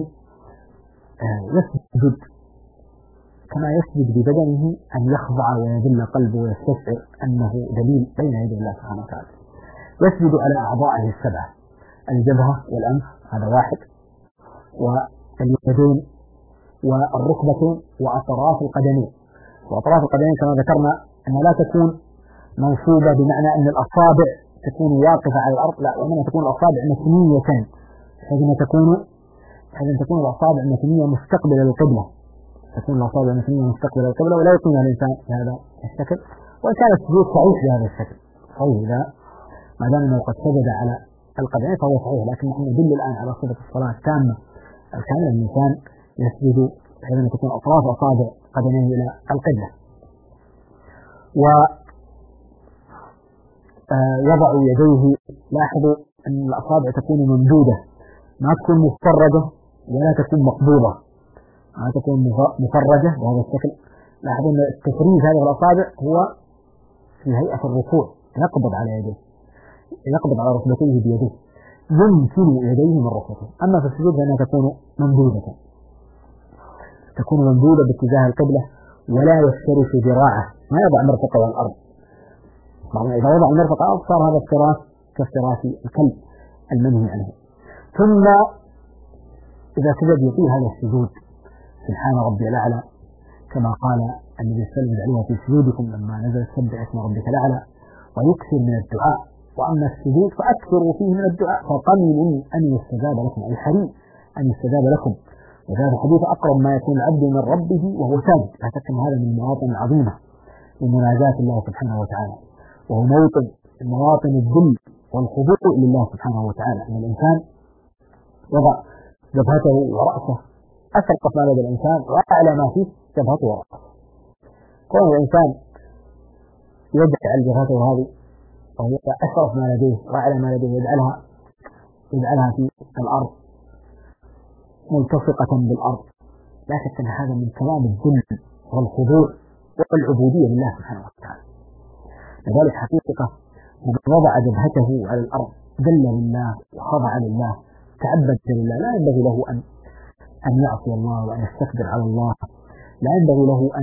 يسجد كما يسجد ببدنه، أن يخضع ويذل قلبه ويستشعر أنه دليل بين يدي الله سبحانه وتعالى. يسجد على أعضائه السبعة، الجبهة والأنف هذا واحد، واليدين والركبتين وأطراف القدمين. وأطراف القدمين كما ذكرنا أنها لا تكون منصوبة بمعنى أن الأصابع تكون واقفة على الأرض، لا، وإنما تكون الأصابع مثنية، بحيث أن تكون الأصابع مثنية مستقبلة للقبلة، ولا يكون الإنسان بهذا الشكل، وإن كان السجود صحيح بهذا الشكل صحيح، إذا ما دام أنه قد سجد على القدمين فهو صحيح. لكن نحن ندل الآن على صفة الصلاة التامة الكاملة، الإنسان يسجد بحيث أن تكون أطراف أصابع قدميه إلى القبلة، ويضع يديه. لاحظوا أن الأصابع تكون ممدودة، ما تكون مفرجة ولا تكون مقبوضة، ما تكون مفرجة بهذا الشكل. لاحظوا أن التفريج هذه الأصابع هو في هيئة الركوع، يقبض على يديه، يقبض على ركبتيه بيديه، يمكن يديه من ركبته. أما في السجود فإنها تكون ممدودة باتجاه القبلة، ولا يفترش ذراعه، ما يضع مرفقه على الأرض. إذا وضع المرفق على الأرض صار هذا افتراس كافتراس الكلب المنهي عنه. ثم إذا سجد يطيل هذا السجود سبحان ربي الأعلى، كما قال النبي صلى الله عليه وسلم في سجودكم لما نزل سبح اسم ربك الأعلى، ويكثر من الدعاء. وأما السجود فأكثروا فيه من الدعاء، فقمن أن يستجاب لكم، أي حري أن يستجاب لكم. وهذا الحديث أقرب ما يكون العبد من ربه وهو ساجد. لا شك أن هذا من المواطن العظيمة من مناجاة الله سبحانه وتعالى، وهو موطن مواطن الذل والخضوع لله سبحانه وتعالى، أن الإنسان يضع جبهته ورأسه، أشرف ما لدى الإنسان وأعلى ما فيه جبهته ورأسه. كون الإنسان يجعل جبهته هذه وهي أشرف ما لديه وأعلى ما لديه يجعلها في الأرض ملتصقة بالأرض، لا شك أن هذا من كلام الذل والخضوع والعبودية لله سبحانه وتعالى. لذلك حقيقة من وضع جبهته على الأرض ذل لله وخضع لله تعبد لله، لا ينبغي له أن يعصي الله وأن يستكبر على الله، لا ينبغي له أن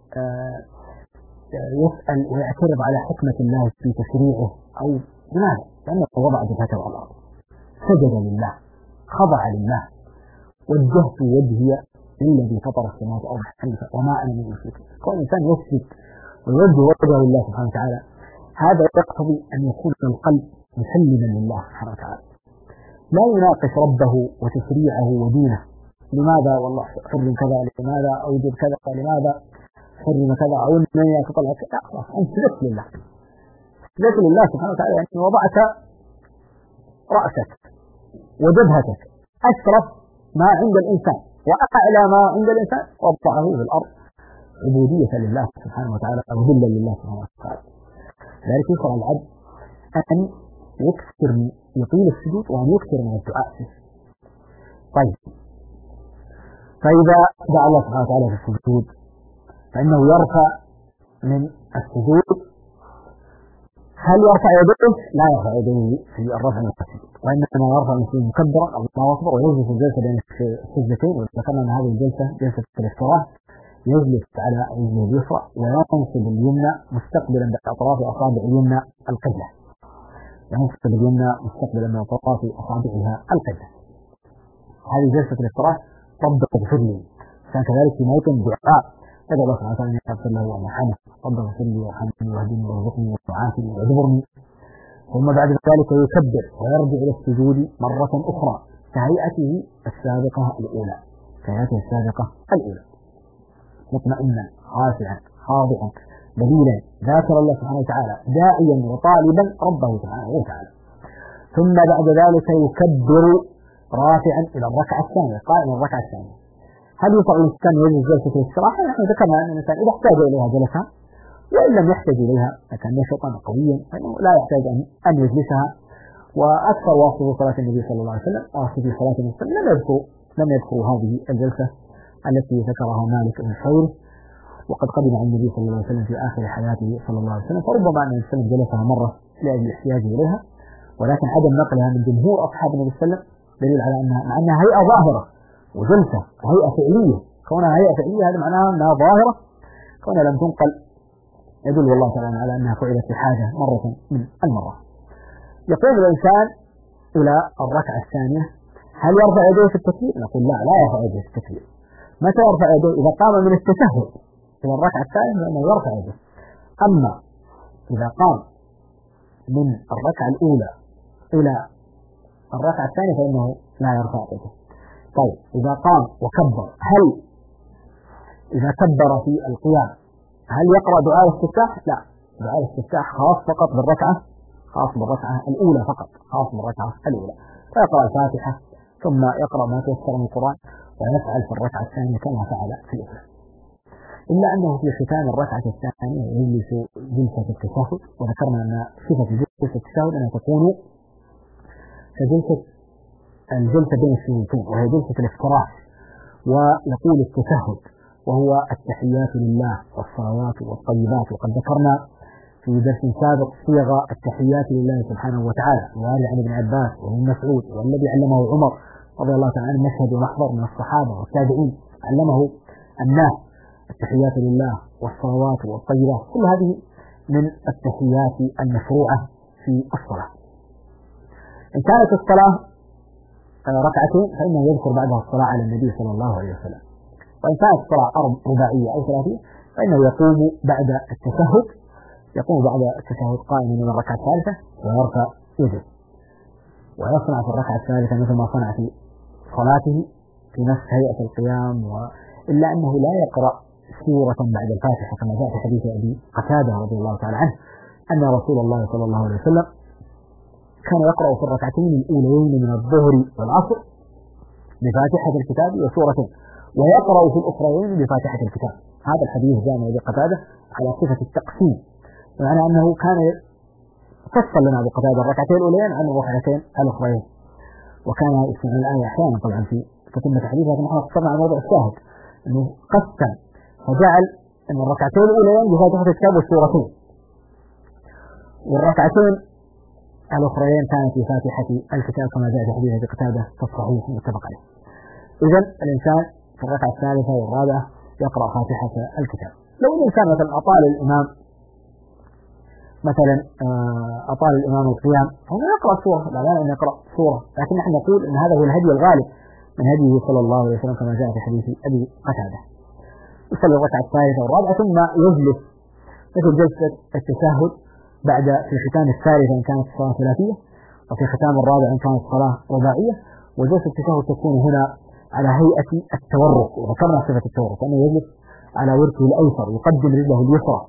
يسأل ويعترض على حكمة الله في تشريعه أو لماذا؟ لأنه وضع جبهته على الأرض، سجد لله، خضع لله، وجهت وجهي للذي فطر السماوات والأرض حنيفا وما أنا من المشركين. كون الإنسان يسجد ويوجه وجهه لله سبحانه وتعالى، هذا يقتضي أن يكون القلب مسلما لله سبحانه وتعالى، لا يناقش ربه وتشريعه ودينه، لماذا والله حرم كذا، لماذا أوجب كذا، لماذا حرم كذا، أو من يتطلع كذا. أنت سلكت لله، سلكت لله سبحانه وتعالى، يعني وضعت رأسك وجبهتك أشرف ما عند الإنسان وأعلى ما عند الإنسان، وضعه في الأرض عبودية لله سبحانه وتعالى أو ذلا لله سبحانه وتعالى. ذلك يشرع العبد أن يكثر من يطيل السجود وأن يكثر من الدعاء فيه. طيب، فإذا دعا الله سبحانه وتعالى في السجود فإنه يرفع من السجود. هل يرفع يديه؟ لا يرفع يديه في الرفع من السجود، وإنما يرفع من السجود مكبرا الله أكبر، ويجلس الجلسة بين السجدتين. وذكرنا أن هذه الجلسة جلسة الاستراحة، يجلس على رجله اليسرى وينصب اليمنى مستقبلا بأطراف أصابع اليمنى القبلة، ينصب اليمنى مستقبلا بأطراف أصابعها القبلة. هذه جلسة الاستراحة. رب اغفر لي، كان كذلك في موطن دعاء يدعو الله سبحانه وتعالى أن يغفر له ويرحمه، رب اغفر لي وارحمني واهدني وارزقني وعافني واجبرني. ثم بعد ذلك يكبر ويرجع إلى السجود مرة أخرى كهيئته السابقة الأولى، كهيئته السابقة الأولى، مطمئنا خاشعا خاضعا ذليلا ذاكر الله سبحانه وتعالى داعيا وطالبا ربه سبحانه وتعالى. ثم بعد ذلك يكبر رافعا إلى الركعة الثانية، قائما الركعة الثانية. هل يطع الإنسان يجلس جلسة الاستراحة؟ نحن ذكرنا أن الإنسان إذا احتاج إليها جلسها، وإن لم يحتاج إليها كان نشطا قويا فإنه لا يحتاج أن يجلسها. وأكثر واصف صلاة النبي صلى الله عليه وسلم واصف صلاة النبي صلى الله عليه وسلم لم يذكروا هذه الجلسة التي ذكرها مالك بن حويرث، وقد قدم عن النبي صلى الله عليه وسلم في آخر حياته صلى الله عليه وسلم، فربما أن الإنسان جلسها مرة لأجل احتياجه إليها، ولكن عدم نقلها من جمهور أصحاب النبي صلى الله عليه وسلم دليل على أنها هيئة ظاهرة وجلسة وهيئة فعلية. كونها هيئة فعلية هذا معناها أنها ظاهرة، كونها لم تنقل يدل والله تعالى على أنها فعلت في حاجة مرة من المرة. يقوم الإنسان إلى الركعة الثانية، هل يرفع يديه في التكبير؟ نقول لا يرفع يديه في التكبير. متى يرفع يديه؟ إذا قام من التشهد إلى الركعة الثانية فإنه يرفع يديه. أما إذا قام من الركعة الأولى إلى الركعة الثانية فإنه لا يرفع يديه. طيب، إذا قام وكبر، هل إذا كبر في القيام هل يقرأ دعاء الاستفتاح؟ لا، دعاء الاستفتاح خاص فقط بالركعة، خاص بالركعة الأولى فقط، خاص بالركعة الأولى، فيقرأ الفاتحة ثم يقرأ ما تيسر من القرآن ويفعل في الركعة الثانية كما فعل في الأولى. إلا أنه في ختام الركعة الثانية يجلس جلسة التشهد، وذكرنا أن صفة جلسة التشهد أنها تكون كجلسة الجلسة بين السجودتين، وهي جلسة الافتراش، ويقول التشهد وهو التحيات لله والصلوات والطيبات. وقد ذكرنا في درس سابق صيغ التحيات لله سبحانه وتعالى، وهذا عن ابن عباس وابن مسعود، والذي علمه عمر رضي الله تعالى عنه مشهد ومحضر من الصحابة والتابعين، علمه الناس التحيات لله والصلوات والطيبات، كل هذه من التحيات المشروعة في الصلاة. إن كانت الصلاة ركعتين فإنه يذكر بعدها الصلاة على النبي صلى الله عليه وسلم، وإن كانت الصلاة رباعية أو ثلاثية فإنه يقوم بعد التشهد، يقوم بعد التشهد قائما من الركعة الثالثة ويرفع يده، ويصنع في الركعة الثالثة مثل ما صنع في صلاته في نفس هيئة القيام، إلا أنه لا يقرأ سورة بعد الفاتحة كما جاء في حديث أبي قتادة رضي الله تعالى عنه أن رسول الله صلى الله عليه وسلم كان يقرأ في الركعتين الأوليين من الظهر والعصر بفاتحة الكتاب وسورة، ويقرأ في الأخرين بفاتحة الكتاب. هذا الحديث جاء من أبي قتادة على صفة التقسيم، بمعنى أنه كان فصل لنا أبو قتادة الركعتين الأوليين عن الركعتين الأخرين، وكان يسمع الآية أحيانا طبعا في تتمة حديثها، لكن نحن اقتصرنا على موضوع الشاهد أنه قسم فجعل أن الركعتين الأوليين بفاتحة الكتاب والسورتين، والركعتين الأخرين كانت في فاتحة الكتاب كما جاء في حديث أبي قتادة في الصحيح المتفق عليه. إذن الإنسان في الركعة الثالثة والرابعة يقرأ فاتحة الكتاب. لو الإنسان مثلا أطال الإمام القيام هنا يقرأ سورة، لا أن يقرأ سورة، لكن نحن نقول أن هذا هو الهدي الغالب من هديه صلى الله عليه وسلم كما جاء في حديث أبي قتادة. يصلي الركعة الثالثة والرابعة ثم يجلس مثل جلسة التشهد بعد في الختام الثالث إن كانت الصلاة ثلاثية، وفي الختام الرابع إن كانت الصلاة رباعية. وجلسة التشهد تكون هنا على هيئة التورك، وذكرنا صفة التورك أنه يجلس على وركه الأيسر، يقدم رجله اليسرى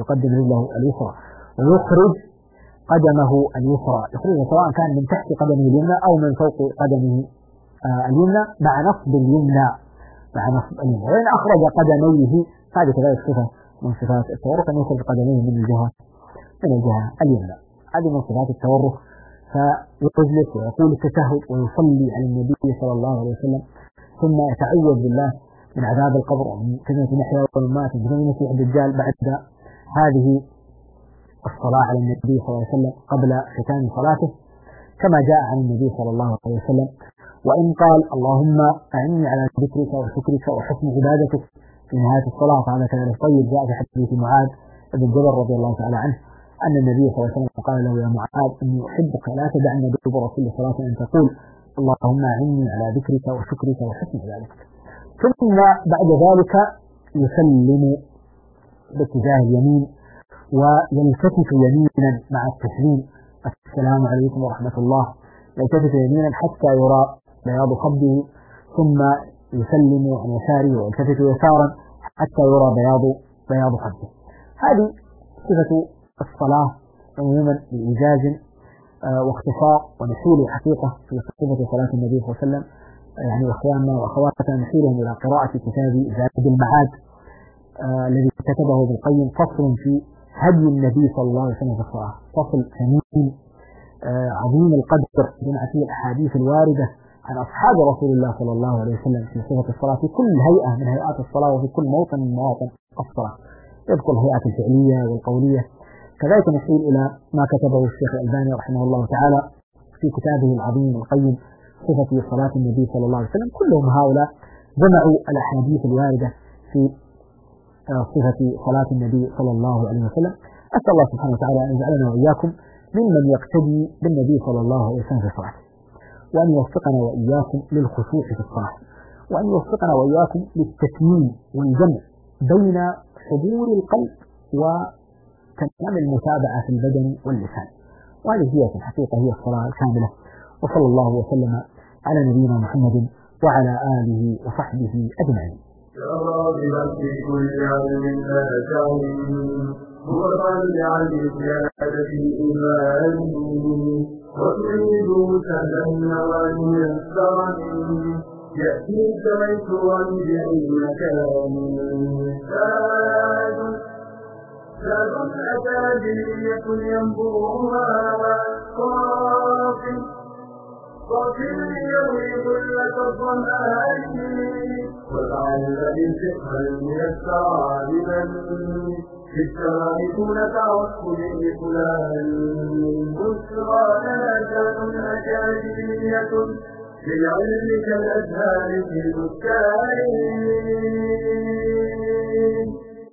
ويخرج قدمه اليسرى، يخرجها سواء كان من تحت قدمه اليمنى أو من فوق قدمه اليمنى مع نصب اليمنى. وإن أخرج قدميه هذه كذلك صفة من صفات التورك، أن يخرج قدميه من الجهة اليمنى، هذه من صفات التورك. فيجلس ويقول التشهد ويصلي على النبي صلى الله عليه وسلم، ثم يتعوذ بالله من عذاب القبر ومن فتنة المحيا والممات ومن فتنة المسيح الدجال بعد هذه الصلاة على النبي صلى الله عليه وسلم قبل ختام صلاته، كما جاء عن النبي صلى الله عليه وسلم. وإن قال اللهم أعني على ذكرك وشكرك وحسن عبادتك في نهاية الصلاة، فهذا كذلك طيب. جاء في حديث معاذ بن جبل رضي الله تعالى عنه أن النبي صلى الله عليه وسلم قال له يا معاذ إني أحبك لا تدعن دبر كل صلاة أن تقول اللهم أعني على ذكرك وشكرك وحسن عبادتك. ثم بعد ذلك يسلم باتجاه اليمين ويلتفت يمينا مع التسليم، السلام عليكم ورحمة الله، يلتفت يمينا حتى يرى بياض خده، ثم يسلم عن يساره ويلتفت يسارا حتى يرى بياض خده. هذه صفة الصلاة عموما بإيجاز واختصار ونحيل الحقيقة في صفة صلاة النبي صلى الله عليه وسلم. يعني إخواننا وأخواتنا نحيلهم إلى قراءة كتاب زاد المعاد الذي كتبه ابن القيم، فصل في هدي النبي صلى الله عليه وسلم في الصلاة، فصل ثمين عظيم القدر جمع فيه الأحاديث الواردة عن أصحاب رسول الله صلى الله عليه وسلم في صفة الصلاة في كل هيئة من هيئات الصلاة وفي كل موطن من مواطن الصلاة، يذكر الهيئات الفعلية والقولية. كذلك نحيل إلى ما كتبه الشيخ الألباني رحمه الله تعالى في كتابه العظيم القيم صفة صلاة النبي صلى الله عليه وسلم. كلهم هؤلاء جمعوا الأحاديث الواردة في صفة صلاة النبي صلى الله عليه وسلم. أسأل الله سبحانه وتعالى أن يجعلنا وإياكم ممن يقتدي بالنبي صلى الله عليه وسلم في صلاته، وأن يوفقنا وإياكم للخشوع في الصلاة، وأن يوفقنا وإياكم للتتميم والجمع بين حضور القلب وتمام المتابعة في البدن واللسان، وهذه هي في الحقيقة هي الصلاة الكاملة. وصلى الله وسلم على نبينا محمد وعلى آله وصحبه أجمعين. يا راغبا في كل علم آتاه متطلعا لزيادة الإيمان، وتريد سهلا نوال يسرا يأتيك ميسورا بأي مكان. زاد أكاديمية ينبوها صافي يروي ظلة الظمآن، وتعلم الفقه الميسر عالما في الشرائع تعصب لفلان. بشرى لنا زاد أكاديمية للعلم كالأزهار في البستان.